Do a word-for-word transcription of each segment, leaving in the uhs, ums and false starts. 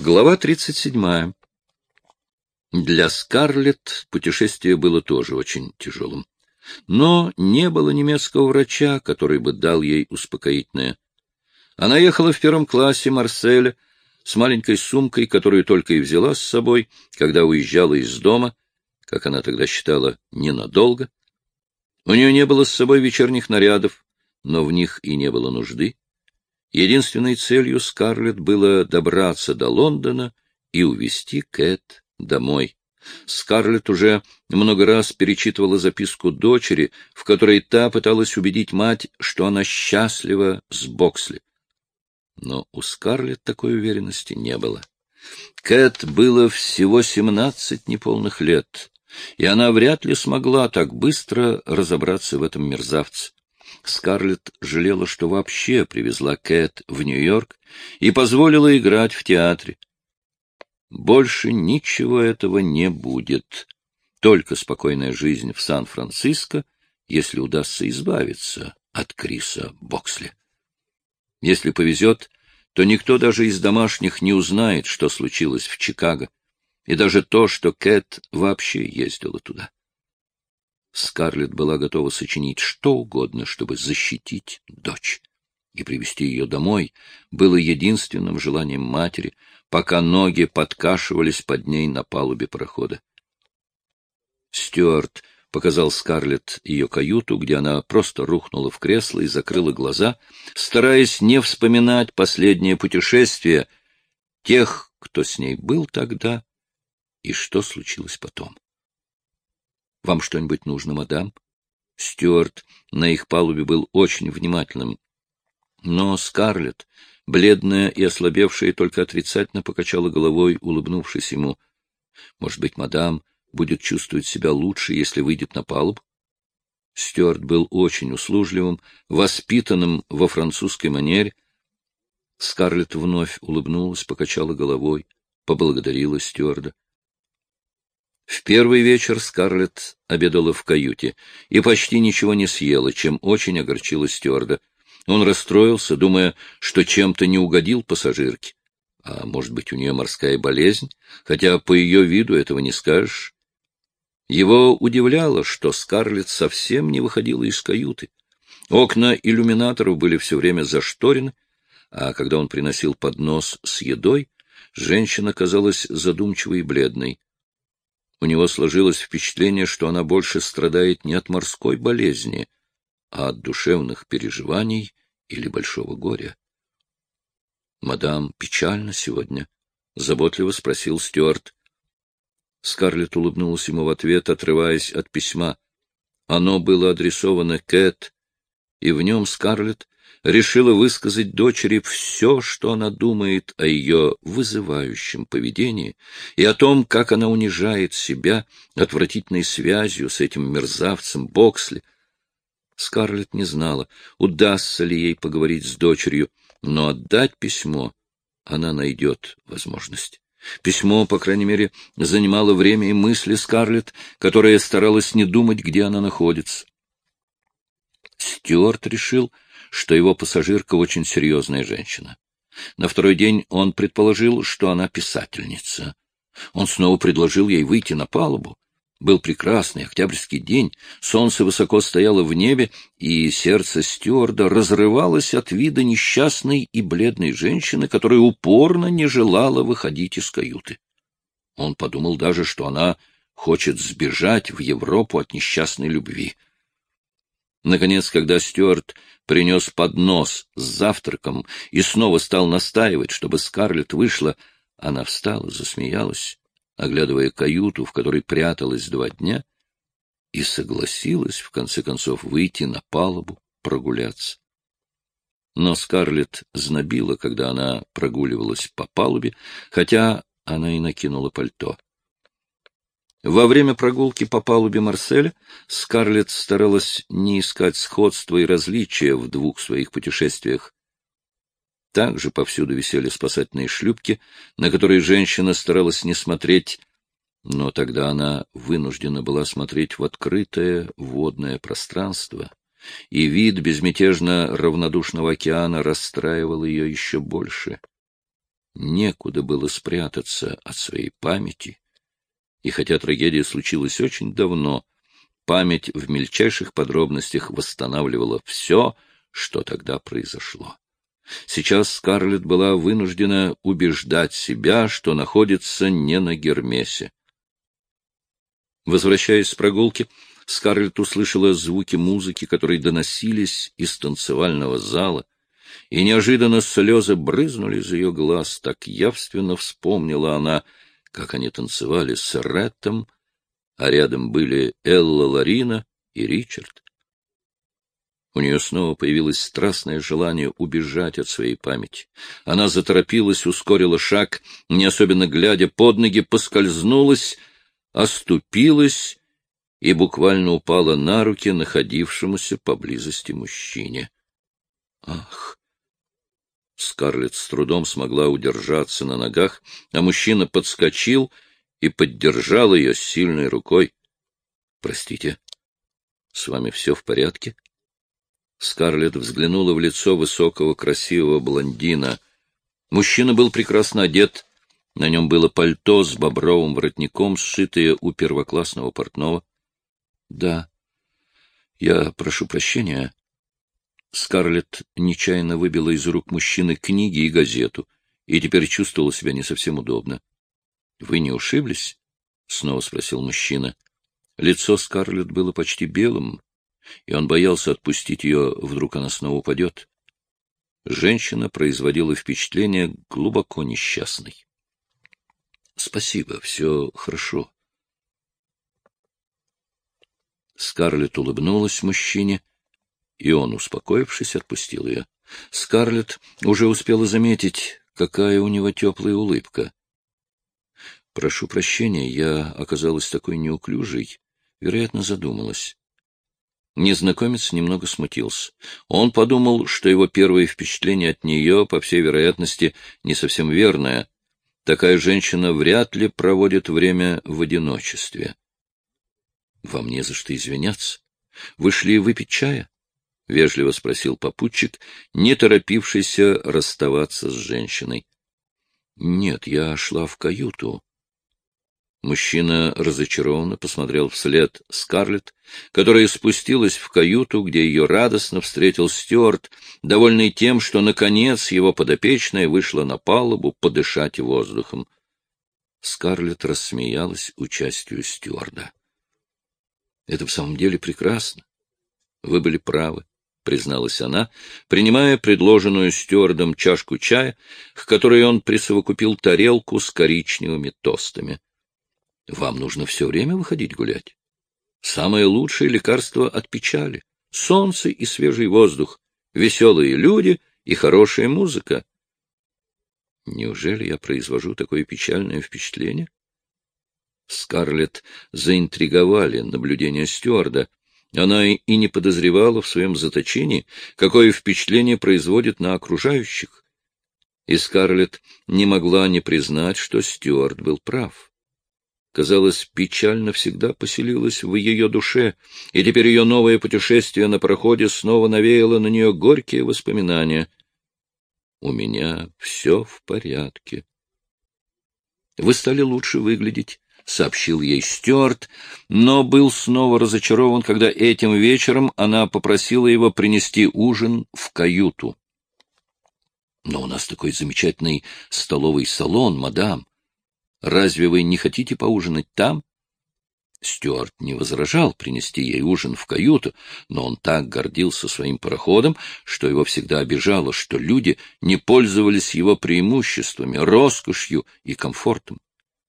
Глава тридцать седьмая. Для Скарлетт путешествие было тоже очень тяжелым. Но не было немецкого врача, который бы дал ей успокоительное. Она ехала в первом классе Марселя с маленькой сумкой, которую только и взяла с собой, когда уезжала из дома, как она тогда считала, ненадолго. У нее не было с собой вечерних нарядов, но в них и не было нужды. Единственной целью Скарлетт было добраться до Лондона и увезти Кэт домой. Скарлетт уже много раз перечитывала записку дочери, в которой та пыталась убедить мать, что она счастлива с Боксли. Но у Скарлетт такой уверенности не было. Кэт было всего семнадцать неполных лет, и она вряд ли смогла так быстро разобраться в этом мерзавце. Скарлетт жалела, что вообще привезла Кэт в Нью-Йорк и позволила играть в театре. Больше ничего этого не будет. Только спокойная жизнь в Сан-Франциско, если удастся избавиться от Криса Боксли. Если повезет, то никто даже из домашних не узнает, что случилось в Чикаго, и даже то, что Кэт вообще ездила туда. Скарлетт была готова сочинить что угодно, чтобы защитить дочь. И привезти ее домой было единственным желанием матери, пока ноги подкашивались под ней на палубе парохода. Стюарт показал Скарлетт ее каюту, где она просто рухнула в кресло и закрыла глаза, стараясь не вспоминать последнее путешествие тех, кто с ней был тогда, и что случилось потом. — Вам что-нибудь нужно, мадам? Стюарт на их палубе был очень внимательным. Но Скарлетт, бледная и ослабевшая, только отрицательно покачала головой, улыбнувшись ему. — Может быть, мадам будет чувствовать себя лучше, если выйдет на палубу? Стюарт был очень услужливым, воспитанным во французской манере. Скарлетт вновь улыбнулась, покачала головой, поблагодарила стюарда. В первый вечер Скарлетт обедала в каюте и почти ничего не съела, чем очень огорчила стюарда. Он расстроился, думая, что чем-то не угодил пассажирке. А может быть, у нее морская болезнь, хотя по ее виду этого не скажешь. Его удивляло, что Скарлетт совсем не выходила из каюты. Окна иллюминаторов были все время зашторены, а когда он приносил поднос с едой, женщина казалась задумчивой и бледной. У него сложилось впечатление, что она больше страдает не от морской болезни, а от душевных переживаний или большого горя. — Мадам, печально сегодня? — заботливо спросил Стюарт. Скарлетт улыбнулась ему в ответ, отрываясь от письма. Оно было адресовано Кэт, и в нем Скарлетт решила высказать дочери все, что она думает о ее вызывающем поведении и о том, как она унижает себя отвратительной связью с этим мерзавцем Боксли. Скарлетт не знала, удастся ли ей поговорить с дочерью, но отдать письмо она найдет возможность. Письмо, по крайней мере, занимало время и мысли Скарлетт, которая старалась не думать, где она находится. Стюарт решил, что его пассажирка очень серьезная женщина. На второй день он предположил, что она писательница. Он снова предложил ей выйти на палубу. Был прекрасный октябрьский день, солнце высоко стояло в небе, и сердце стюарда разрывалось от вида несчастной и бледной женщины, которая упорно не желала выходить из каюты. Он подумал даже, что она хочет сбежать в Европу от несчастной любви. Наконец, когда Стюарт принес поднос с завтраком и снова стал настаивать, чтобы Скарлетт вышла, она встала, засмеялась, оглядывая каюту, в которой пряталась два дня, и согласилась, в конце концов, выйти на палубу, прогуляться. Но Скарлетт знобила, когда она прогуливалась по палубе, хотя она и накинула пальто. Во время прогулки по палубе Марселя Скарлетт старалась не искать сходства и различия в двух своих путешествиях. Также повсюду висели спасательные шлюпки, на которые женщина старалась не смотреть, но тогда она вынуждена была смотреть в открытое водное пространство, и вид безмятежно равнодушного океана расстраивал ее еще больше. некуда было спрятаться от своей памяти, и хотя трагедия случилась очень давно, память в мельчайших подробностях восстанавливала все, что тогда произошло. Сейчас Скарлетт была вынуждена убеждать себя, что находится не на Гермесе. Возвращаясь с прогулки, Скарлетт услышала звуки музыки, которые доносились из танцевального зала, и неожиданно слезы брызнули из ее глаз. Так явственно вспомнила она, как они танцевали с Реттом, а рядом были Элла Ларина и Ричард. У нее снова появилось страстное желание убежать от своей памяти. Она заторопилась, ускорила шаг, не особенно глядя под ноги, поскользнулась, оступилась и буквально упала на руки находившемуся поблизости мужчине. Ах! Скарлетт с трудом смогла удержаться на ногах, а мужчина подскочил и поддержал ее сильной рукой. — Простите, с вами все в порядке? Скарлетт взглянула в лицо высокого красивого блондина. Мужчина был прекрасно одет, на нем было пальто с бобровым воротником, сшитое у первоклассного портного. — Да, я прошу прощения. Скарлетт нечаянно выбила из рук мужчины книги и газету, и теперь чувствовала себя не совсем удобно. — Вы не ушиблись? — снова спросил мужчина. Лицо Скарлетт было почти белым, и он боялся отпустить ее, вдруг она снова упадет. Женщина производила впечатление глубоко несчастной. — Спасибо, все хорошо. Скарлетт улыбнулась мужчине, и он, успокоившись, отпустил ее. Скарлетт уже успела заметить, какая у него теплая улыбка. — Прошу прощения, я оказалась такой неуклюжей, вероятно, задумалась. Незнакомец немного смутился. Он подумал, что его первое впечатление от нее, по всей вероятности, не совсем верное. Такая женщина вряд ли проводит время в одиночестве. — Вам не за что извиняться. Вы шли выпить чая? — вежливо спросил попутчик, не торопившийся расставаться с женщиной. — Нет, я шла в каюту. Мужчина разочарованно посмотрел вслед Скарлетт, которая спустилась в каюту, где ее радостно встретил стюард, довольный тем, что, наконец, его подопечная вышла на палубу подышать воздухом. Скарлетт рассмеялась участию стюарда. — Это в самом деле прекрасно. Вы были правы, — призналась она, принимая предложенную стюардом чашку чая, к которой он присовокупил тарелку с коричневыми тостами. — Вам нужно все время выходить гулять. Самое лучшее лекарство от печали — солнце и свежий воздух, веселые люди и хорошая музыка. Неужели я произвожу такое печальное впечатление? Скарлетт заинтриговали наблюдения стюарда. Она и не подозревала в своем заточении, какое впечатление производит на окружающих. И Скарлетт не могла не признать, что стюард был прав. Казалось, печаль навсегда поселилась в ее душе, и теперь ее новое путешествие на пароходе снова навеяло на нее горькие воспоминания. «У меня все в порядке». «Вы стали лучше выглядеть», — сообщил ей стюард, но был снова разочарован, когда этим вечером она попросила его принести ужин в каюту. «Но у нас такой замечательный столовый салон, мадам. Разве вы не хотите поужинать там?» Стюарт не возражал принести ей ужин в каюту, но он так гордился своим пароходом, что его всегда обижало, что люди не пользовались его преимуществами, роскошью и комфортом.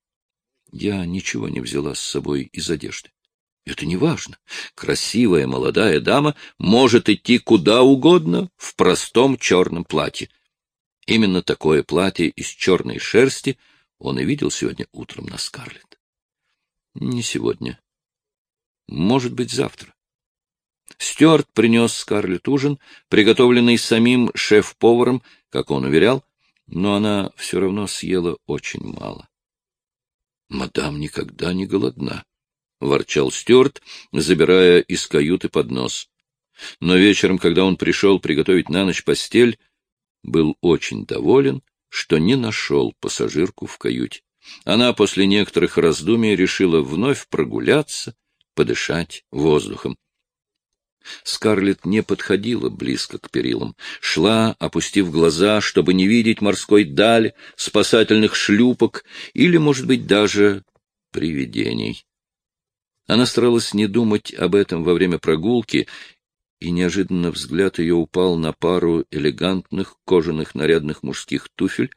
Я ничего не взяла с собой из одежды. Это не важно. Красивая молодая дама может идти куда угодно в простом черном платье. Именно такое платье из черной шерсти он и видел сегодня утром на Скарлетт. Не сегодня. Может быть, завтра. Стюарт принес Скарлетт ужин, приготовленный самим шеф-поваром, как он уверял, но она все равно съела очень мало. — Мадам никогда не голодна, — ворчал стюарт, забирая из каюты поднос. Но вечером, когда он пришел приготовить на ночь постель, был очень доволен что не нашел пассажирку в каюте. Она после некоторых раздумий решила вновь прогуляться, подышать воздухом. Скарлетт не подходила близко к перилам, шла, опустив глаза, чтобы не видеть морской дали, спасательных шлюпок или, может быть, даже привидений. Она старалась не думать об этом во время прогулки, и неожиданно взгляд ее упал на пару элегантных кожаных нарядных мужских туфель,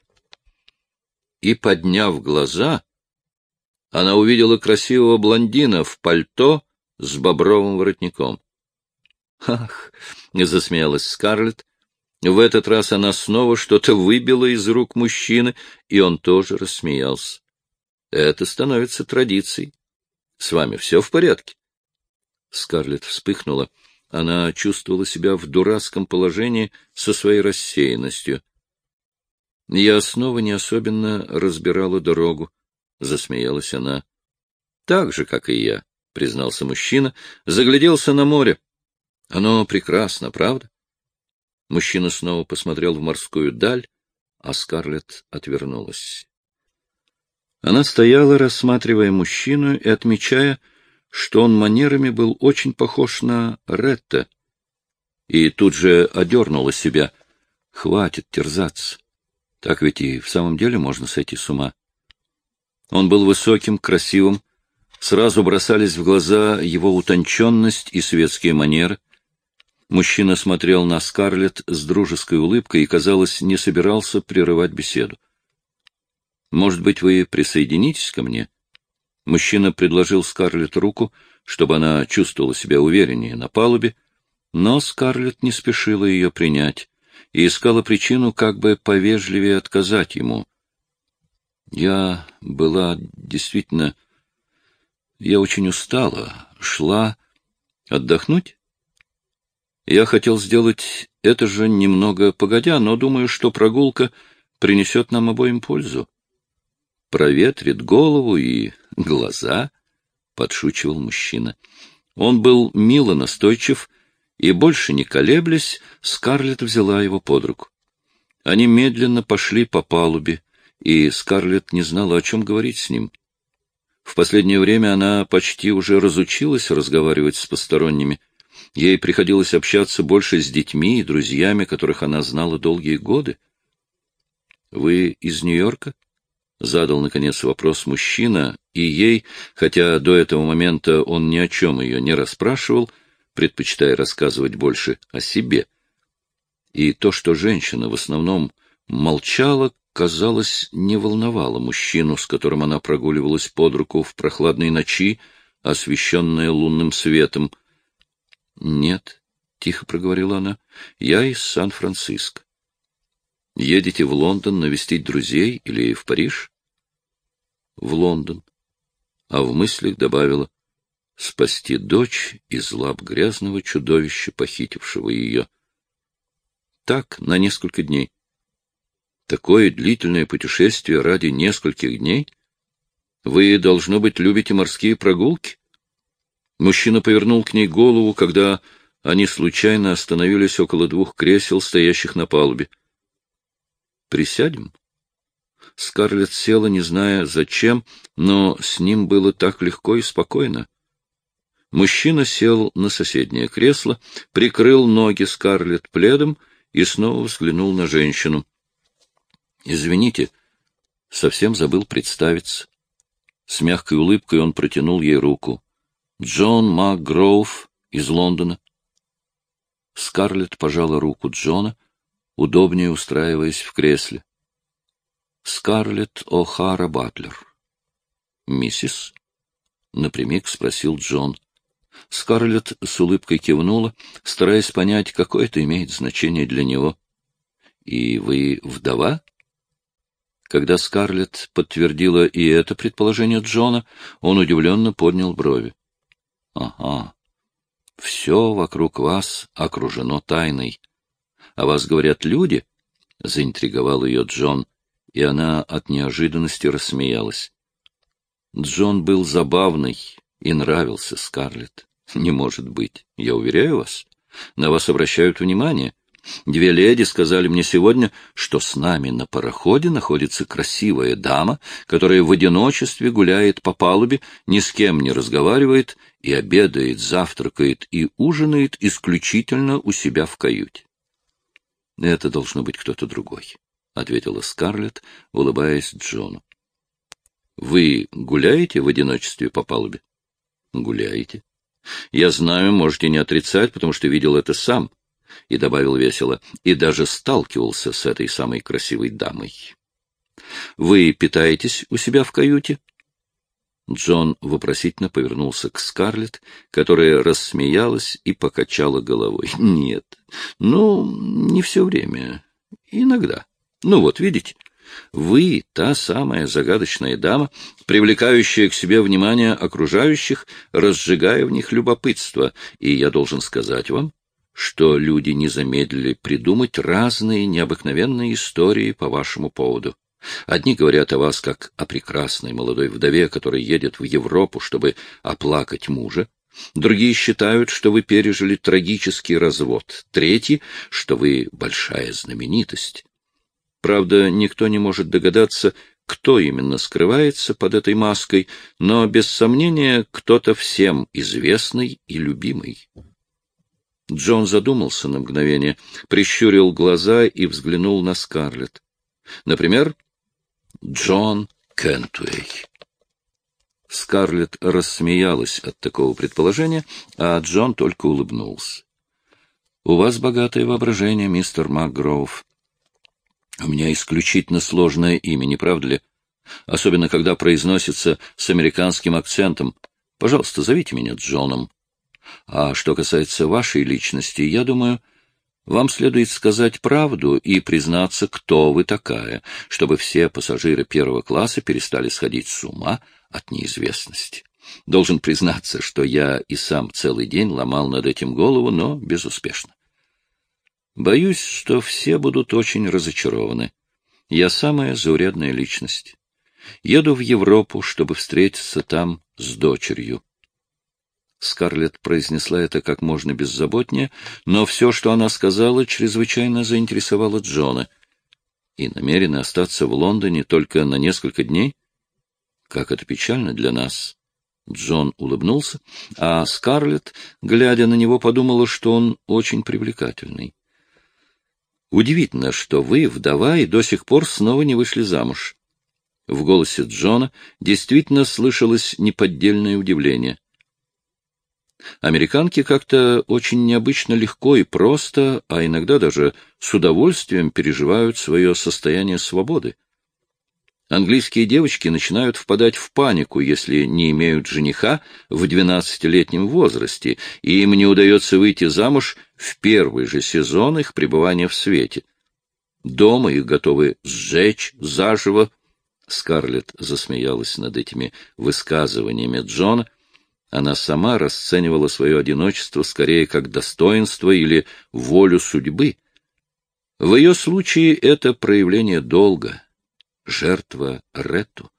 и, подняв глаза, она увидела красивого блондина в пальто с бобровым воротником. «Ах!» — засмеялась Скарлетт. В этот раз она снова что-то выбила из рук мужчины, и он тоже рассмеялся. «Это становится традицией. С вами все в порядке?» Скарлетт вспыхнула. Она чувствовала себя в дурацком положении со своей рассеянностью. «Я снова не особенно разбирала дорогу», — засмеялась она. «Так же, как и я», — признался мужчина, загляделся на море. «Оно прекрасно, правда?» Мужчина снова посмотрел в морскую даль, а Скарлетт отвернулась. Она стояла, рассматривая мужчину и отмечая, что он манерами был очень похож на Ретта, и тут же одернула себя. Хватит терзаться. Так ведь и в самом деле можно сойти с ума. Он был высоким, красивым, сразу бросались в глаза его утонченность и светские манеры. Мужчина смотрел на Скарлетт с дружеской улыбкой и, казалось, не собирался прерывать беседу. «Может быть, вы присоединитесь ко мне?» Мужчина предложил Скарлетт руку, чтобы она чувствовала себя увереннее на палубе, но Скарлетт не спешила ее принять и искала причину, как бы повежливее отказать ему. «Я была действительно... Я очень устала, шла отдохнуть. Я хотел сделать это же немного погодя, но думаю, что прогулка принесет нам обоим пользу. Проветрит голову и глаза», — подшучивал мужчина. Он был мило настойчив, и, больше не колеблясь, Скарлетт взяла его под руку. Они медленно пошли по палубе, и Скарлетт не знала, о чем говорить с ним. В последнее время она почти уже разучилась разговаривать с посторонними. Ей приходилось общаться больше с детьми и друзьями, которых она знала долгие годы. «Вы из Нью-Йорка?» — задал, наконец, вопрос мужчина, и ей, хотя до этого момента он ни о чем ее не расспрашивал, предпочитая рассказывать больше о себе. И то, что женщина в основном молчала, казалось, не волновало мужчину, с которым она прогуливалась под руку в прохладной ночи, освещенная лунным светом. «Нет», — тихо проговорила она, — «я из Сан-Франциско. Едете в Лондон навестить друзей или в Париж?» «В Лондон». А в мыслях добавила: «Спасти дочь из лап грязного чудовища, похитившего ее». Так, на несколько дней. Такое длительное путешествие ради нескольких дней? Вы, должно быть, любите морские прогулки? Мужчина повернул к ней голову, когда они случайно остановились около двух кресел, стоящих на палубе. «Присядем?» Скарлетт села, не зная зачем, но с ним было так легко и спокойно. Мужчина сел на соседнее кресло, прикрыл ноги Скарлетт пледом и снова взглянул на женщину. «Извините, совсем забыл представиться». С мягкой улыбкой он протянул ей руку. «Джон МакГроув из Лондона». Скарлетт пожала руку Джона, удобнее устраиваясь в кресле. «Скарлетт О'Хара Батлер». «Миссис?» — напрямик спросил Джон. Скарлетт с улыбкой кивнула, стараясь понять, какое это имеет значение для него. «И вы вдова?» Когда Скарлетт подтвердила и это предположение Джона, он удивленно поднял брови. «Ага, все вокруг вас окружено тайной. О вас говорят люди?» — заинтриговал ее Джон, и она от неожиданности рассмеялась. Джон был забавный и нравился Скарлетт. «Не может быть, я уверяю вас. На вас обращают внимание. Две леди сказали мне сегодня, что с нами на пароходе находится красивая дама, которая в одиночестве гуляет по палубе, ни с кем не разговаривает и обедает, завтракает и ужинает исключительно у себя в каюте. — Это должно быть кто-то другой, — ответила Скарлетт, улыбаясь Джону. — Вы гуляете в одиночестве по палубе? — Гуляете. — Я знаю, можете не отрицать, потому что видел это сам. И добавил весело, и даже сталкивался с этой самой красивой дамой. — Вы питаетесь у себя в каюте? Джон вопросительно повернулся к Скарлетт, которая рассмеялась и покачала головой. — Нет, ну, не все время. Иногда. Ну вот, видите, вы та самая загадочная дама, привлекающая к себе внимание окружающих, разжигая в них любопытство, и я должен сказать вам, что люди не замедлили придумать разные необыкновенные истории по вашему поводу. Одни говорят о вас как о прекрасной молодой вдове, которая едет в Европу, чтобы оплакать мужа. Другие считают, что вы пережили трагический развод. Третьи, что вы большая знаменитость. Правда, никто не может догадаться, кто именно скрывается под этой маской, но, без сомнения, кто-то всем известный и любимый. Джон задумался на мгновение, прищурил глаза и взглянул на Скарлетт. Например, Джон Кентуэй. Скарлетт рассмеялась от такого предположения, а Джон только улыбнулся. — У вас богатое воображение, мистер МакГроув. У меня исключительно сложное имя, не правда ли? Особенно, когда произносится с американским акцентом. Пожалуйста, зовите меня Джоном. А что касается вашей личности, я думаю, вам следует сказать правду и признаться, кто вы такая, чтобы все пассажиры первого класса перестали сходить с ума от неизвестности. Должен признаться, что я и сам целый день ломал над этим голову, но безуспешно. Боюсь, что все будут очень разочарованы. Я самая заурядная личность. Еду в Европу, чтобы встретиться там с дочерью. Скарлетт произнесла это как можно беззаботнее, но все, что она сказала, чрезвычайно заинтересовало Джона. И намерена остаться в Лондоне только на несколько дней? Как это печально для нас. Джон улыбнулся, а Скарлетт, глядя на него, подумала, что он очень привлекательный. Удивительно, что вы, вдова, и до сих пор снова не вышли замуж. В голосе Джона действительно слышалось неподдельное удивление. Американки как-то очень необычно легко и просто, а иногда даже с удовольствием переживают свое состояние свободы. Английские девочки начинают впадать в панику, если не имеют жениха в двенадцатилетнем возрасте, и им не удается выйти замуж в первый же сезон их пребывания в свете. Дома их готовы сжечь заживо. Скарлетт засмеялась над этими высказываниями Джона. Она сама расценивала свое одиночество скорее как достоинство или волю судьбы. В ее случае это проявление долга, жертва Ретту.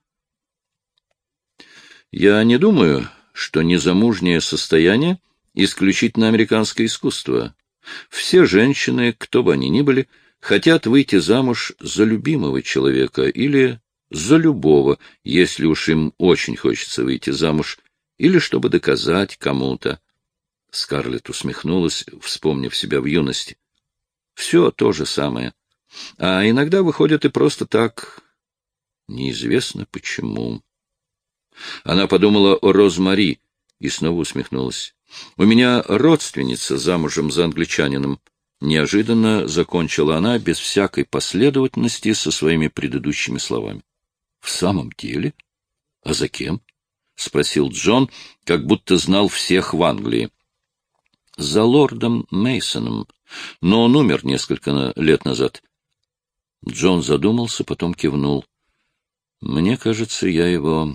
Я не думаю, что незамужнее состояние — исключительно американское искусство. Все женщины, кто бы они ни были, хотят выйти замуж за любимого человека или за любого, если уж им очень хочется выйти замуж, или чтобы доказать кому-то. Скарлетт усмехнулась, вспомнив себя в юности. Все то же самое. А иногда выходят и просто так, неизвестно почему. Она подумала о Розмари и снова усмехнулась. У меня родственница замужем за англичанином. Неожиданно закончила она без всякой последовательности со своими предыдущими словами. — В самом деле? А за кем? — спросил Джон, как будто знал всех в Англии. — За лордом Мейсоном, но он умер несколько лет назад. Джон задумался, потом кивнул. — Мне кажется, я его...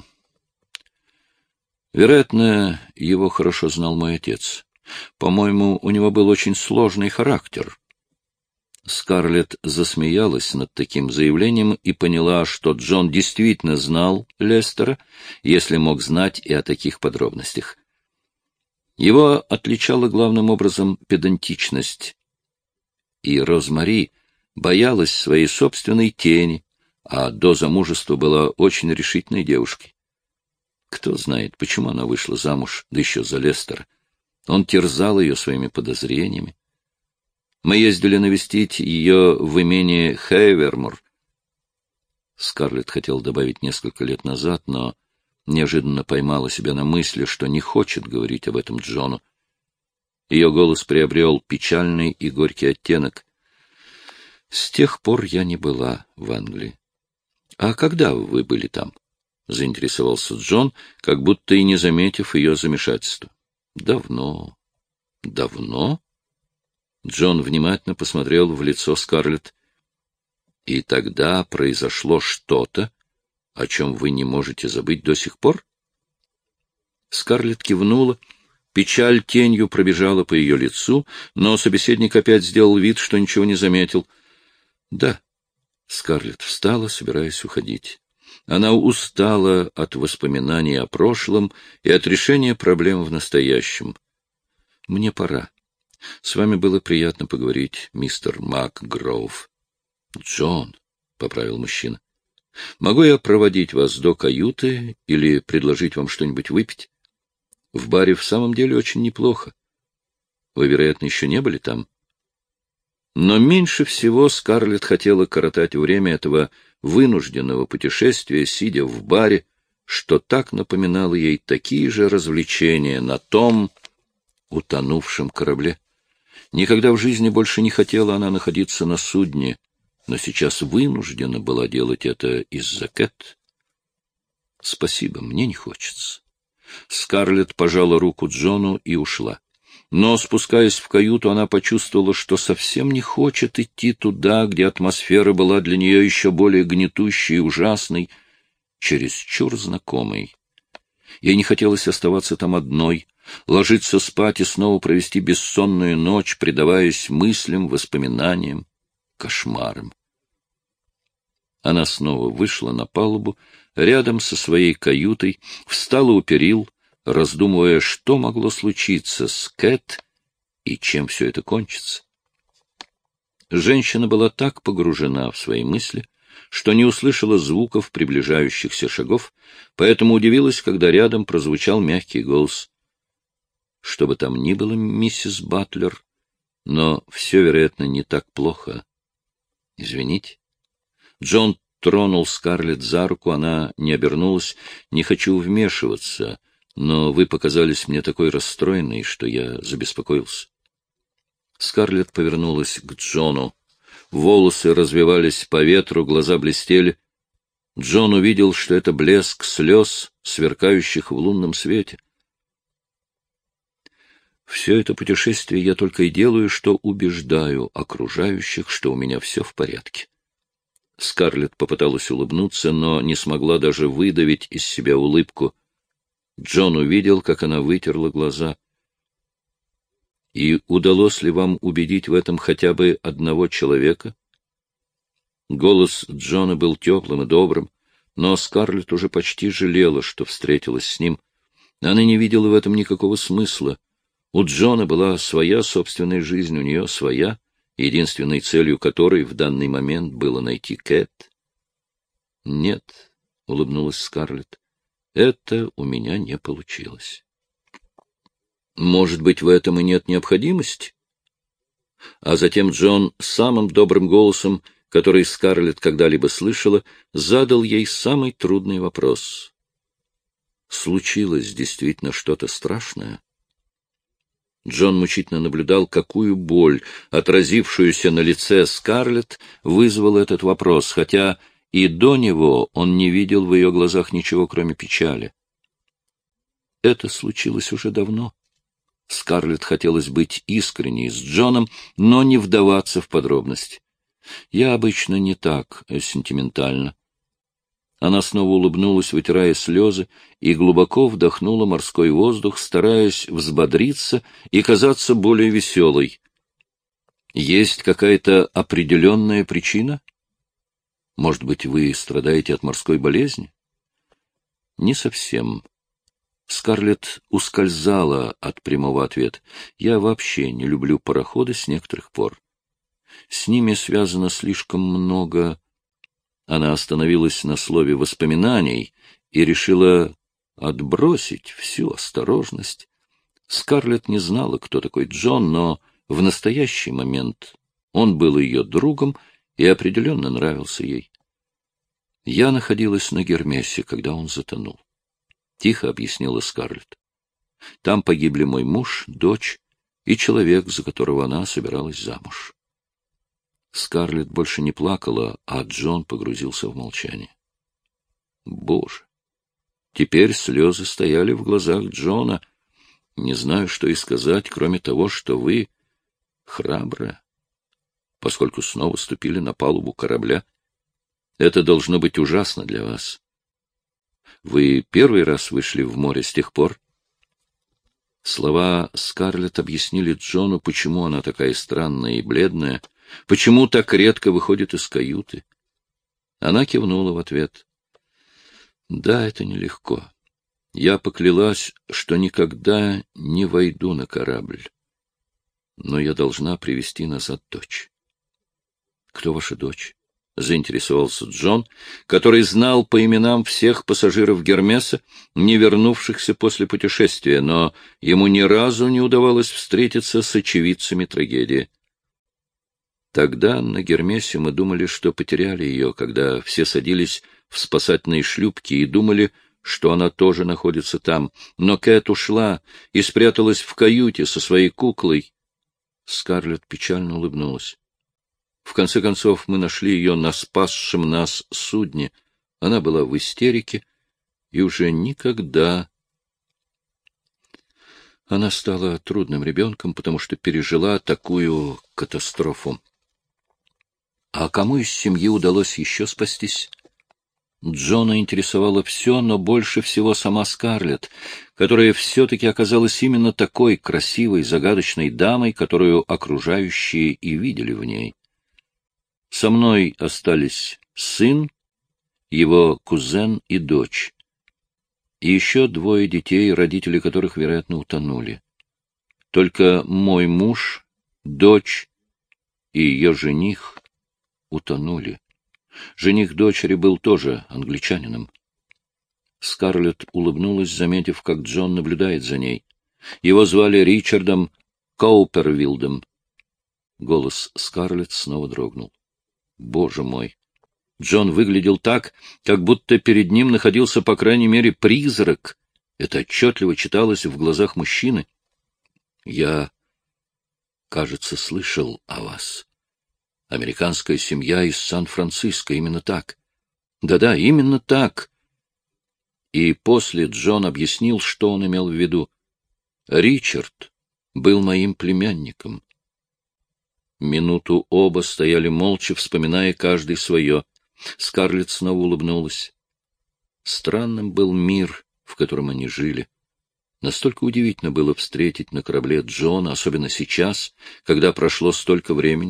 Вероятно, его хорошо знал мой отец. По-моему, у него был очень сложный характер. Скарлетт засмеялась над таким заявлением и поняла, что Джон действительно знал Лестера, если мог знать и о таких подробностях. Его отличала главным образом педантичность. и Розмари боялась своей собственной тени, а до замужества была очень решительной девушкой. Кто знает, почему она вышла замуж, да еще за Лестера. Он терзал ее своими подозрениями. Мы ездили навестить ее в имение Хейвермор. Скарлетт хотела добавить несколько лет назад, но неожиданно поймала себя на мысли, что не хочет говорить об этом Джону. Ее голос приобрел печальный и горький оттенок. «С тех пор я не была в Англии». «А когда вы были там?» — заинтересовался Джон, как будто и не заметив ее замешательства. «Давно». «Давно?» Джон внимательно посмотрел в лицо Скарлетт. «И тогда произошло что-то, о чем вы не можете забыть до сих пор?» Скарлетт кивнула. Печаль тенью пробежала по ее лицу, но собеседник опять сделал вид, что ничего не заметил. «Да». Скарлетт встала, собираясь уходить. Она устала от воспоминаний о прошлом и от решения проблем в настоящем. «Мне пора. С вами было приятно поговорить, мистер МакГроув». «Джон», — поправил мужчина, — «могу я проводить вас до каюты или предложить вам что-нибудь выпить? В баре в самом деле очень неплохо. Вы, вероятно, еще не были там?» Но меньше всего Скарлетт хотела коротать время этого вынужденного путешествия, сидя в баре, что так напоминало ей такие же развлечения на том утонувшем корабле. Никогда в жизни больше не хотела она находиться на судне, но сейчас вынуждена была делать это из-за Кэт. «Спасибо, мне не хочется». Скарлетт пожала руку Джону и ушла. Но, спускаясь в каюту, она почувствовала, что совсем не хочет идти туда, где атмосфера была для нее еще более гнетущей и ужасной, чересчур знакомой. Ей не хотелось оставаться там одной, ложиться спать и снова провести бессонную ночь, предаваясь мыслям, воспоминаниям, кошмарам. Она снова вышла на палубу, рядом со своей каютой, встала у перил, раздумывая, что могло случиться с Кэт и чем все это кончится. Женщина была так погружена в свои мысли, что не услышала звуков приближающихся шагов, поэтому удивилась, когда рядом прозвучал мягкий голос. Что бы там ни было, миссис Батлер, но все, вероятно, не так плохо. Извините. Джон тронул Скарлетт за руку, она не обернулась. «Не хочу вмешиваться, но вы показались мне такой расстроенной, что я забеспокоился». Скарлетт повернулась к Джону. Волосы развивались по ветру, глаза блестели. Джон увидел, что это блеск слез, сверкающих в лунном свете. «Все это путешествие я только и делаю, что убеждаю окружающих, что у меня все в порядке». Скарлетт попыталась улыбнуться, но не смогла даже выдавить из себя улыбку. Джон увидел, как она вытерла глаза. «И удалось ли вам убедить в этом хотя бы одного человека?» Голос Джона был теплым и добрым, но Скарлетт уже почти жалела, что встретилась с ним. Она не видела в этом никакого смысла. У Джона была своя собственная жизнь, у нее своя, единственной целью которой в данный момент было найти Кэт. «Нет», — улыбнулась Скарлетт, — «это у меня не получилось». «Может быть, в этом и нет необходимости?» А затем Джон самым добрым голосом, который Скарлетт когда-либо слышала, задал ей самый трудный вопрос. «Случилось действительно что-то страшное?» Джон мучительно наблюдал, какую боль, отразившуюся на лице Скарлетт, вызвал этот вопрос, хотя и до него он не видел в ее глазах ничего, кроме печали. Это случилось уже давно. Скарлетт хотелось быть искренней с Джоном, но не вдаваться в подробности. Я обычно не так сентиментальна. Она снова улыбнулась, вытирая слезы, и глубоко вдохнула морской воздух, стараясь взбодриться и казаться более веселой. Есть какая-то определенная причина? Может быть, вы страдаете от морской болезни? Не совсем. Скарлетт ускользала от прямого ответа. Я вообще не люблю пароходы с некоторых пор. С ними связано слишком много... Она остановилась на слове «воспоминаний» и решила отбросить всю осторожность. Скарлетт не знала, кто такой Джон, но в настоящий момент он был ее другом и определенно нравился ей. «Я находилась на Гермесе, когда он затонул», — тихо объяснила Скарлетт. «Там погибли мой муж, дочь и человек, за которого она собиралась замуж». Скарлетт больше не плакала, а Джон погрузился в молчание. Боже! Теперь слезы стояли в глазах Джона. Не знаю, что и сказать, кроме того, что вы храбрая, поскольку снова ступили на палубу корабля. Это должно быть ужасно для вас. Вы первый раз вышли в море с тех пор? Слова Скарлетт объяснили Джону, почему она такая странная и бледная, почему так редко выходит из каюты. Она кивнула в ответ. Да, это нелегко. Я поклялась, что никогда не войду на корабль. Но я должна привести назад дочь. Кто ваша дочь? Заинтересовался Джон, который знал по именам всех пассажиров Гермеса, не вернувшихся после путешествия, но ему ни разу не удавалось встретиться с очевидцами трагедии. Тогда на Гермесе мы думали, что потеряли ее, когда все садились в спасательные шлюпки и думали, что она тоже находится там. Но Кэт ушла и спряталась в каюте со своей куклой. Скарлетт печально улыбнулась. В конце концов, мы нашли ее на спасшем нас судне. Она была в истерике и уже никогда... Она стала трудным ребенком, потому что пережила такую катастрофу. А кому из семьи удалось еще спастись? Джона интересовало все, но больше всего сама Скарлетт, которая все-таки оказалась именно такой красивой, загадочной дамой, которую окружающие и видели в ней. Со мной остались сын, его кузен и дочь, и еще двое детей, родители которых, вероятно, утонули. Только мой муж, дочь и ее жених утонули. Жених дочери был тоже англичанином. Скарлетт улыбнулась, заметив, как Джон наблюдает за ней. Его звали Ричардом Каупервилдом. Голос Скарлетт снова дрогнул. Боже мой! Джон выглядел так, как будто перед ним находился, по крайней мере, призрак. Это отчетливо читалось в глазах мужчины. Я, кажется, слышал о вас. Американская семья из Сан-Франциско, именно так. Да-да, именно так. И после Джон объяснил, что он имел в виду. Ричард был моим племянником. Минуту оба стояли молча, вспоминая каждый свое. Скарлетт снова улыбнулась. Странным был мир, в котором они жили. Настолько удивительно было встретить на корабле Джона, особенно сейчас, когда прошло столько времени.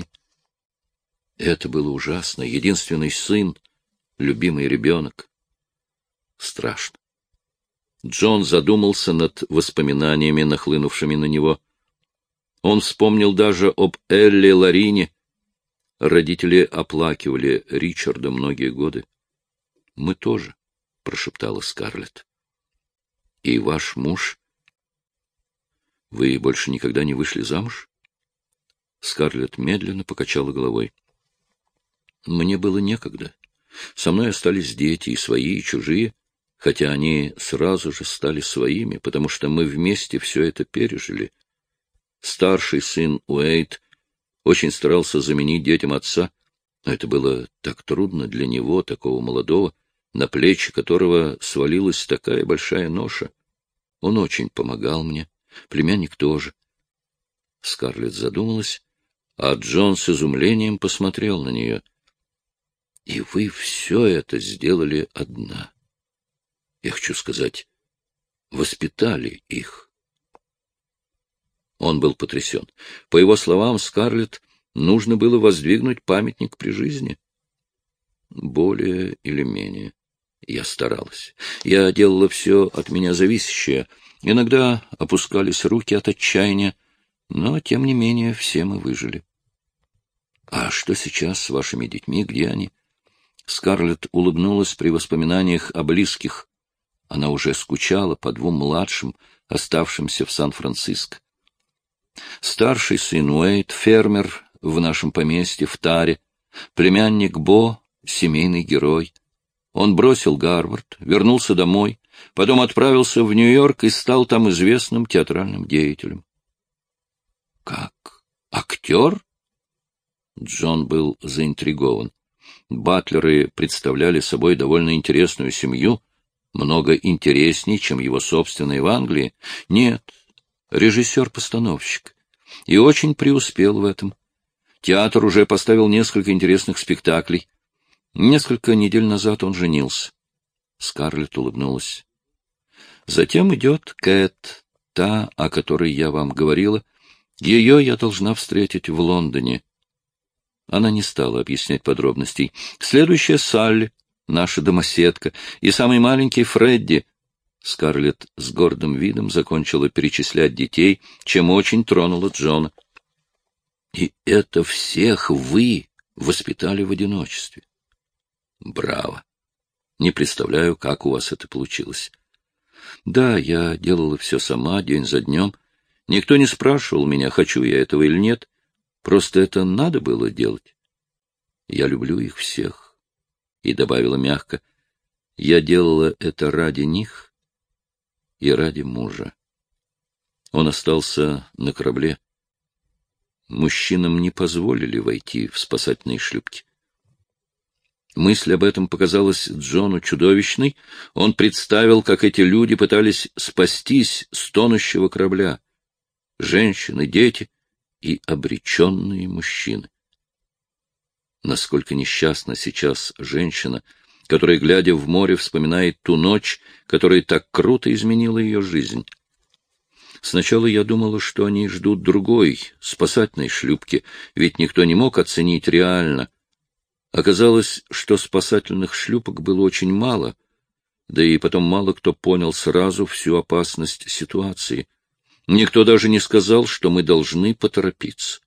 Это было ужасно. Единственный сын, любимый ребенок. Страшно. Джон задумался над воспоминаниями, нахлынувшими на него. Он вспомнил даже об Элли Ларине. Родители оплакивали Ричарда многие годы. — Мы тоже, — прошептала Скарлетт. — И ваш муж? Вы больше никогда не вышли замуж? Скарлетт медленно покачала головой. — Мне было некогда. Со мной остались дети, и свои, и чужие, хотя они сразу же стали своими, потому что мы вместе все это пережили. Старший сын Уэйд очень старался заменить детям отца, но это было так трудно для него, такого молодого, на плечи которого свалилась такая большая ноша. Он очень помогал мне, племянник тоже. Скарлетт задумалась, а Джон с изумлением посмотрел на нее. — И вы все это сделали одна. Я хочу сказать, воспитали их. Он был потрясен. По его словам, Скарлетт нужно было воздвигнуть памятник при жизни. Более или менее. Я старалась. Я делала все от меня зависящее. Иногда опускались руки от отчаяния, но, тем не менее, все мы выжили. А что сейчас с вашими детьми? Где они? Скарлетт улыбнулась при воспоминаниях о близких. Она уже скучала по двум младшим, оставшимся в Сан-Франциско. Старший сын Уэйд, фермер в нашем поместье в Таре, племянник Бо, семейный герой. Он бросил Гарвард, вернулся домой, потом отправился в Нью-Йорк и стал там известным театральным деятелем. — Как? Актер? Джон был заинтригован. Батлеры представляли собой довольно интересную семью, много интереснее, чем его собственные в Англии. Нет, режиссер-постановщик. И очень преуспел в этом. Театр уже поставил несколько интересных спектаклей. Несколько недель назад он женился. Скарлетт улыбнулась. Затем идет Кэт, та, о которой я вам говорила. Ее я должна встретить в Лондоне. Она не стала объяснять подробностей. Следующая — Салли, наша домоседка, и самый маленький — Фредди. Скарлетт с гордым видом закончила перечислять детей, чем очень тронула Джона. И это всех вы воспитали в одиночестве. Браво! Не представляю, как у вас это получилось. Да, я делала все сама, день за днем. Никто не спрашивал меня, хочу я этого или нет. Просто это надо было делать. Я люблю их всех. И добавила мягко, я делала это ради них и ради мужа. Он остался на корабле. Мужчинам не позволили войти в спасательные шлюпки. Мысль об этом показалась Джону чудовищной. Он представил, как эти люди пытались спастись с тонущего корабля. Женщины, дети и обреченные мужчины. Насколько несчастна сейчас женщина, которая, глядя в море, вспоминает ту ночь, которая так круто изменила ее жизнь. Сначала я думала, что они ждут другой, спасательной шлюпки, ведь никто не мог оценить реально. Оказалось, что спасательных шлюпок было очень мало, да и потом мало кто понял сразу всю опасность ситуации. Никто даже не сказал, что мы должны поторопиться.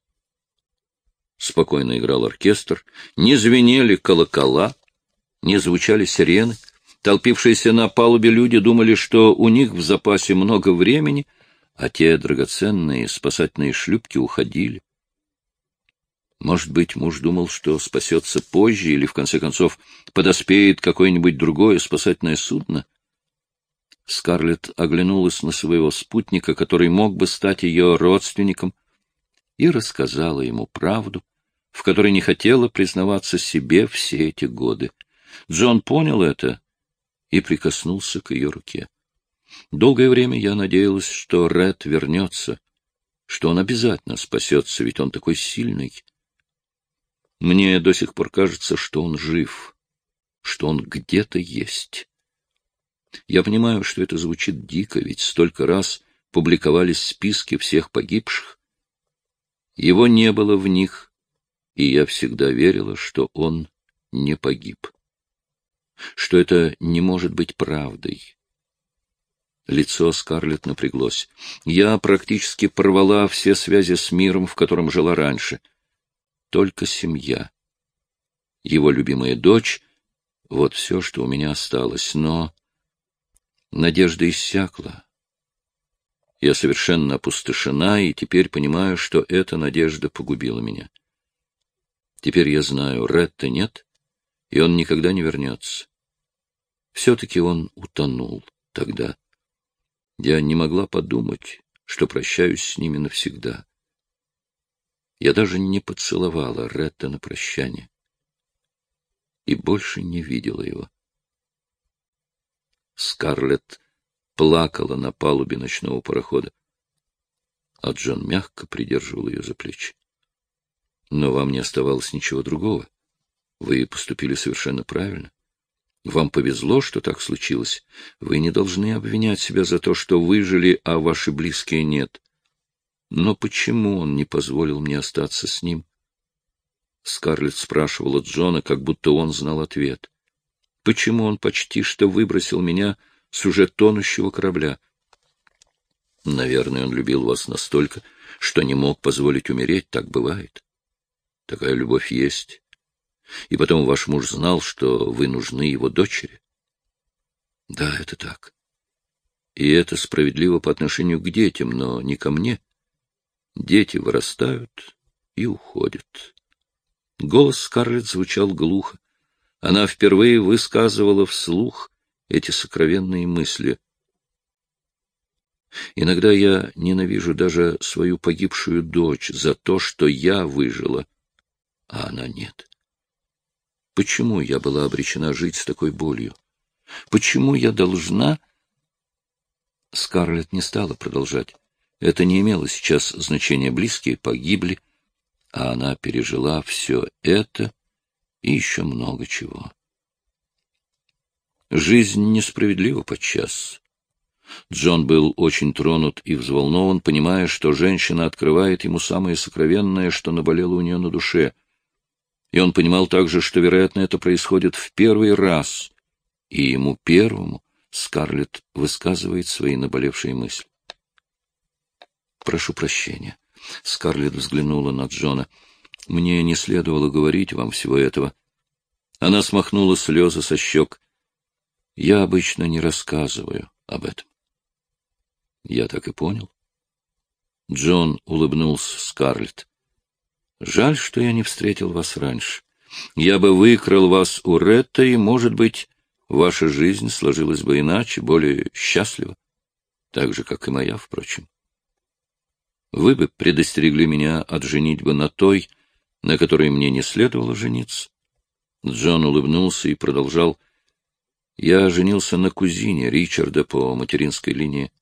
Спокойно играл оркестр, не звенели колокола, не звучали сирены. Толпившиеся на палубе люди думали, что у них в запасе много времени, а те драгоценные спасательные шлюпки уходили. Может быть, муж думал, что спасется позже или, в конце концов, подоспеет какое-нибудь другое спасательное судно? Скарлетт оглянулась на своего спутника, который мог бы стать ее родственником, и рассказала ему правду, в которой не хотела признаваться себе все эти годы. Джон понял это и прикоснулся к ее руке. Долгое время я надеялась, что Ред вернется, что он обязательно спасется, ведь он такой сильный. Мне до сих пор кажется, что он жив, что он где-то есть. Я понимаю, что это звучит дико, ведь столько раз публиковались списки всех погибших. Его не было в них, и я всегда верила, что он не погиб, что это не может быть правдой. Лицо Скарлетт напряглось. Я практически порвала все связи с миром, в котором жила раньше. Только семья. Его любимая дочь — вот все, что у меня осталось. Но надежда иссякла. Я совершенно опустошена, и теперь понимаю, что эта надежда погубила меня. Теперь я знаю, Ретта нет, и он никогда не вернется. Все-таки он утонул тогда. Я не могла подумать, что прощаюсь с ними навсегда. Я даже не поцеловала Ретта на прощание и больше не видела его. Скарлетт плакала на палубе ночного парохода, а Джон мягко придерживал ее за плечи. Но вам не оставалось ничего другого. Вы поступили совершенно правильно. Вам повезло, что так случилось. Вы не должны обвинять себя за то, что выжили, а ваши близкие нет. Но почему он не позволил мне остаться с ним? Скарлетт спрашивала Джона, как будто он знал ответ. Почему он почти что выбросил меня с уже тонущего корабля? Наверное, он любил вас настолько, что не мог позволить умереть, так бывает. Такая любовь есть. И потом ваш муж знал, что вы нужны его дочери. Да, это так. И это справедливо по отношению к детям, но не ко мне. Дети вырастают и уходят. Голос Скарлетт звучал глухо. Она впервые высказывала вслух эти сокровенные мысли. Иногда я ненавижу даже свою погибшую дочь за то, что я выжила, а она нет. Почему я была обречена жить с такой болью? Почему я должна... Скарлетт не стала продолжать. Это не имело сейчас значения. Близкие погибли, а она пережила все это и еще много чего. Жизнь несправедлива подчас. Джон был очень тронут и взволнован, понимая, что женщина открывает ему самое сокровенное, что наболело у нее на душе. И он понимал также, что, вероятно, это происходит в первый раз, и ему первому Скарлетт высказывает свои наболевшие мысли. «Прошу прощения». Скарлетт взглянула на Джона. «Мне не следовало говорить вам всего этого». Она смахнула слезы со щек. «Я обычно не рассказываю об этом». «Я так и понял». Джон улыбнулся Скарлетт. «Жаль, что я не встретил вас раньше. Я бы выкрал вас у Ретта, и, может быть, ваша жизнь сложилась бы иначе, более счастливо, так же, как и моя, впрочем. Вы бы предостерегли меня от женитьбы на той, на которой мне не следовало жениться». Джон улыбнулся и продолжал. «Я женился на кузине Ричарда по материнской линии.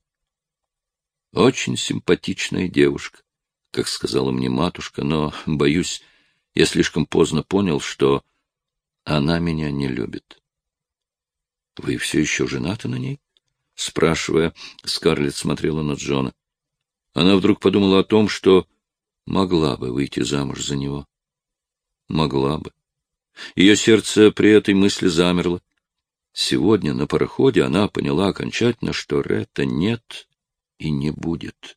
Очень симпатичная девушка, как сказала мне матушка, но, боюсь, я слишком поздно понял, что она меня не любит». «Вы все еще женаты на ней?» Спрашивая, Скарлетт смотрела на Джона. Она вдруг подумала о том, что могла бы выйти замуж за него. Могла бы. Ее сердце при этой мысли замерло. Сегодня на пароходе она поняла окончательно, что Ретта нет и не будет.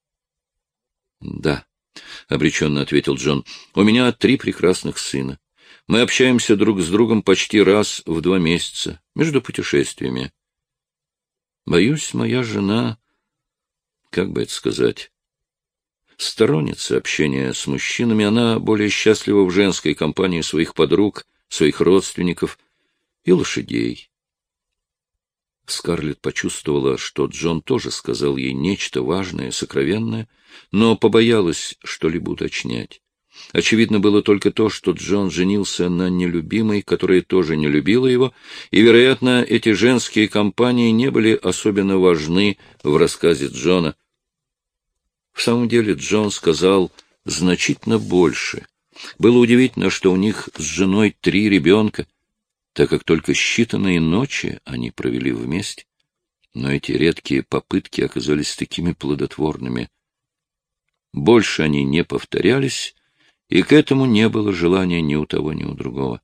«Да», — обреченно ответил Джон, — «у меня три прекрасных сына. Мы общаемся друг с другом почти раз в два месяца, между путешествиями. Боюсь, моя жена, как бы это сказать, сторонница общения с мужчинами. Она более счастлива в женской компании своих подруг, своих родственников и лошадей». Скарлетт почувствовала, что Джон тоже сказал ей нечто важное, сокровенное, но побоялась что-либо уточнять. Очевидно было только то, что Джон женился на нелюбимой, которая тоже не любила его, и, вероятно, эти женские компании не были особенно важны в рассказе Джона. В самом деле Джон сказал значительно больше. Было удивительно, что у них с женой три ребенка, так как только считанные ночи они провели вместе. Но эти редкие попытки оказались такими плодотворными. Больше они не повторялись, и к этому не было желания ни у того, ни у другого.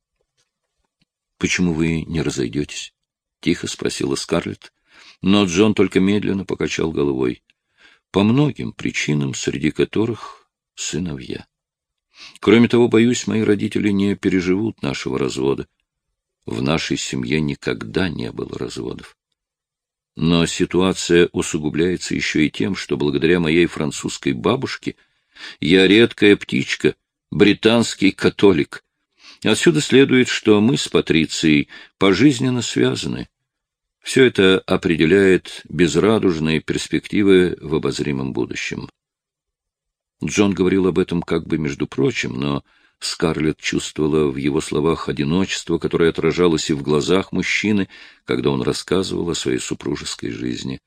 — Почему вы не разойдетесь? — тихо спросила Скарлетт. Но Джон только медленно покачал головой. — По многим причинам, среди которых сыновья. Кроме того, боюсь, мои родители не переживут нашего развода. В нашей семье никогда не было разводов. Но ситуация усугубляется еще и тем, что благодаря моей французской бабушке я редкая птичка, британский католик. Отсюда следует, что мы с Патрицией пожизненно связаны. Все это определяет безрадужные перспективы в обозримом будущем. Джон говорил об этом как бы между прочим, но Скарлетт чувствовала в его словах одиночество, которое отражалось и в глазах мужчины, когда он рассказывал о своей супружеской жизни.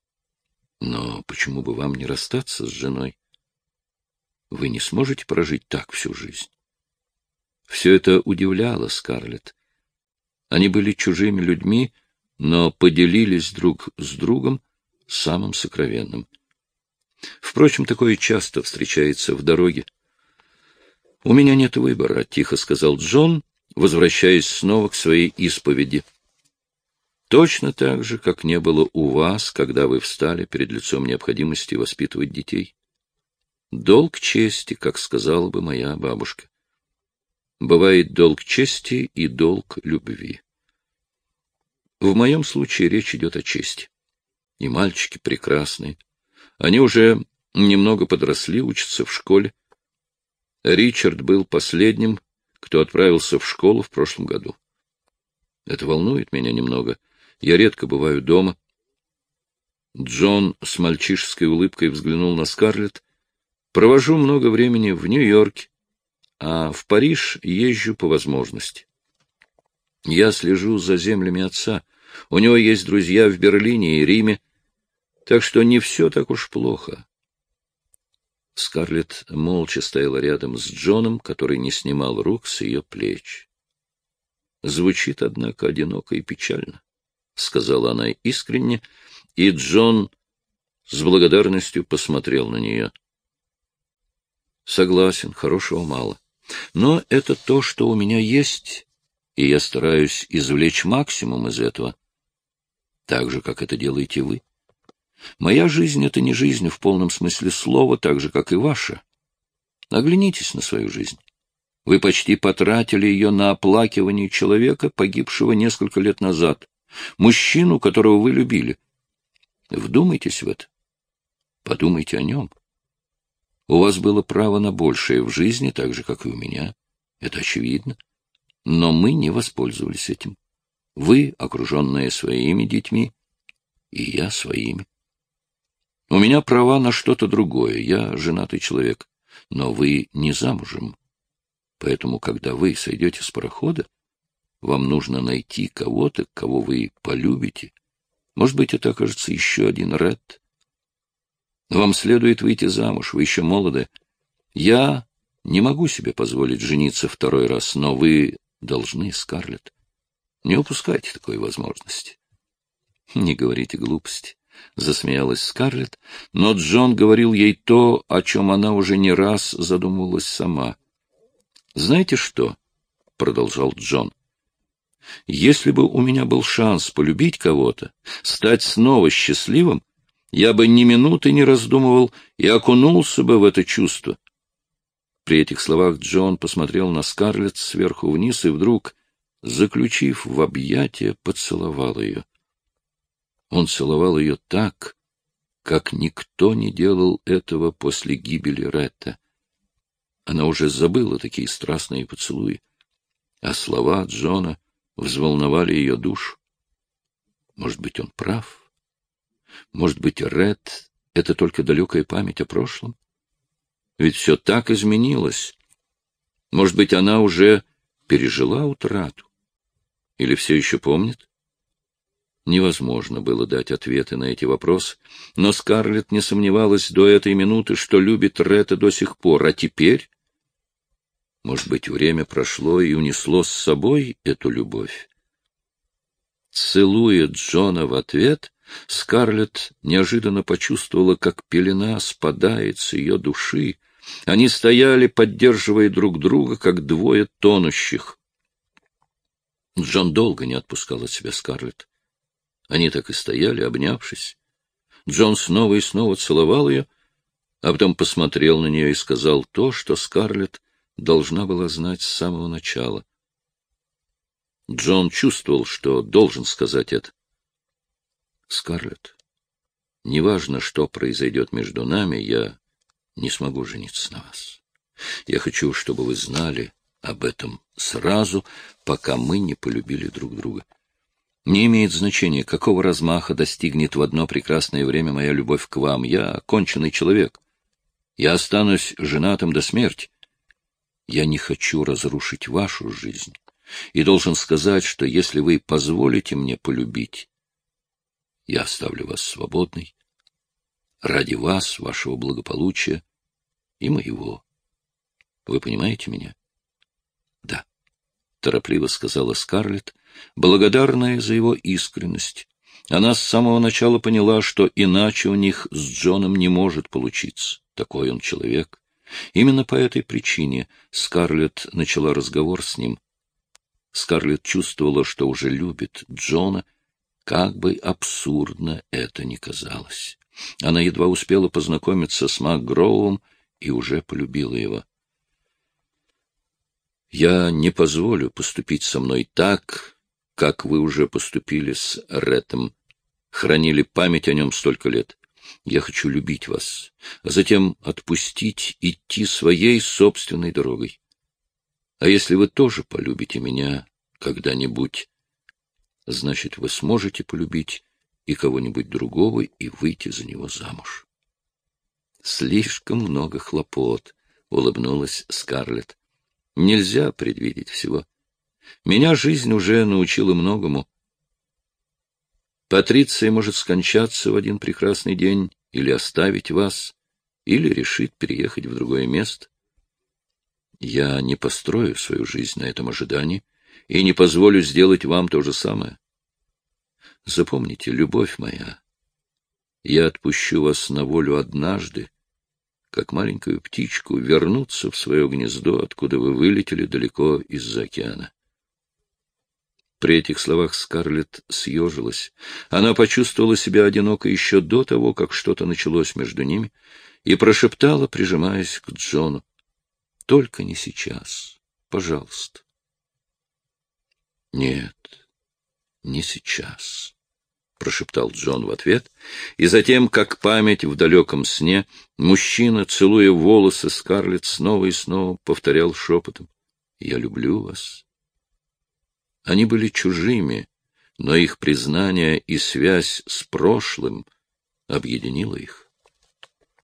Но почему бы вам не расстаться с женой? Вы не сможете прожить так всю жизнь. Все это удивляло Скарлетт. Они были чужими людьми, но поделились друг с другом самым сокровенным. Впрочем, такое часто встречается в дороге. «У меня нет выбора», — тихо сказал Джон, возвращаясь снова к своей исповеди. «Точно так же, как не было у вас, когда вы встали перед лицом необходимости воспитывать детей. Долг чести, как сказала бы моя бабушка. Бывает долг чести и долг любви. В моем случае речь идет о чести. И мальчики прекрасные. Они уже немного подросли, учатся в школе. Ричард был последним, кто отправился в школу в прошлом году. Это волнует меня немного. Я редко бываю дома. Джон с мальчишеской улыбкой взглянул на Скарлетт. Провожу много времени в Нью-Йорке, а в Париж езжу по возможности. Я слежу за землями отца. У него есть друзья в Берлине и Риме, так что не все так уж плохо. Скарлетт молча стояла рядом с Джоном, который не снимал рук с ее плеч. Звучит, однако, одиноко и печально, — сказала она искренне, и Джон с благодарностью посмотрел на нее. Согласен, хорошего мало. Но это то, что у меня есть, и я стараюсь извлечь максимум из этого, так же, как это делаете вы. Моя жизнь — это не жизнь в полном смысле слова, так же, как и ваша. Оглянитесь на свою жизнь. Вы почти потратили ее на оплакивание человека, погибшего несколько лет назад, мужчину, которого вы любили. Вдумайтесь в это. Подумайте о нем. У вас было право на большее в жизни, так же, как и у меня. Это очевидно. Но мы не воспользовались этим. Вы, окруженные своими детьми, и я своими. У меня права на что-то другое. Я женатый человек. Но вы не замужем. Поэтому, когда вы сойдете с парохода, вам нужно найти кого-то, кого вы полюбите. Может быть, это окажется еще один Ред. Вам следует выйти замуж, вы еще молоды. Я не могу себе позволить жениться второй раз, но вы должны, Скарлетт. Не упускайте такой возможности. Не говорите глупости, — засмеялась Скарлетт, но Джон говорил ей то, о чем она уже не раз задумывалась сама. «Знаете что?» — продолжал Джон. «Если бы у меня был шанс полюбить кого-то, стать снова счастливым, я бы ни минуты не раздумывал и окунулся бы в это чувство». При этих словах Джон посмотрел на Скарлетт сверху вниз и вдруг, заключив в объятия, поцеловал ее. Он целовал ее так, как никто не делал этого после гибели Ретта. Она уже забыла такие страстные поцелуи, а слова Джона взволновали ее душу. Может быть, он прав? Может быть, Ред — это только далекая память о прошлом? Ведь все так изменилось. Может быть, она уже пережила утрату? Или все еще помнит? Невозможно было дать ответы на эти вопросы, но Скарлетт не сомневалась до этой минуты, что любит Ретта до сих пор, а теперь... Может быть, время прошло и унесло с собой эту любовь? Целуя Джона в ответ, Скарлетт неожиданно почувствовала, как пелена спадает с ее души. Они стояли, поддерживая друг друга, как двое тонущих. Джон долго не отпускал от себя Скарлетт. Они так и стояли, обнявшись. Джон снова и снова целовал ее, а потом посмотрел на нее и сказал то, что Скарлетт должна была знать с самого начала. Джон чувствовал, что должен сказать это. «Скарлетт, неважно, что произойдет между нами, я не смогу жениться на вас. Я хочу, чтобы вы знали об этом сразу, пока мы не полюбили друг друга. Не имеет значения, какого размаха достигнет в одно прекрасное время моя любовь к вам. Я оконченный человек. Я останусь женатым до смерти. Я не хочу разрушить вашу жизнь. И должен сказать, что если вы позволите мне полюбить, я оставлю вас свободной. Ради вас, вашего благополучия и моего. Вы понимаете меня? — Да, — торопливо сказала Скарлетт, благодарная за его искренность. Она с самого начала поняла, что иначе у них с Джоном не может получиться. Такой он человек. Именно по этой причине Скарлетт начала разговор с ним. Скарлетт чувствовала, что уже любит Джона, как бы абсурдно это ни казалось. Она едва успела познакомиться с МакГроувом и уже полюбила его. Я не позволю поступить со мной так, как вы уже поступили с Реттом, хранили память о нем столько лет. Я хочу любить вас, а затем отпустить идти своей собственной дорогой. А если вы тоже полюбите меня когда-нибудь, значит, вы сможете полюбить и кого-нибудь другого и выйти за него замуж. Слишком много хлопот, — улыбнулась Скарлетт. Нельзя предвидеть всего. Меня жизнь уже научила многому. Патриция может скончаться в один прекрасный день или оставить вас, или решит переехать в другое место. Я не построю свою жизнь на этом ожидании и не позволю сделать вам то же самое. Запомните, любовь моя, я отпущу вас на волю однажды, как маленькую птичку, вернуться в свое гнездо, откуда вы вылетели далеко из-за океана. При этих словах Скарлетт съежилась. Она почувствовала себя одинокой еще до того, как что-то началось между ними, и прошептала, прижимаясь к Джону: «Только не сейчас, пожалуйста». «Нет, не сейчас», — прошептал Джон в ответ, и затем, как память в далеком сне, мужчина, целуя волосы Скарлетт, снова и снова повторял шепотом: «Я люблю вас». Они были чужими, но их признание и связь с прошлым объединило их.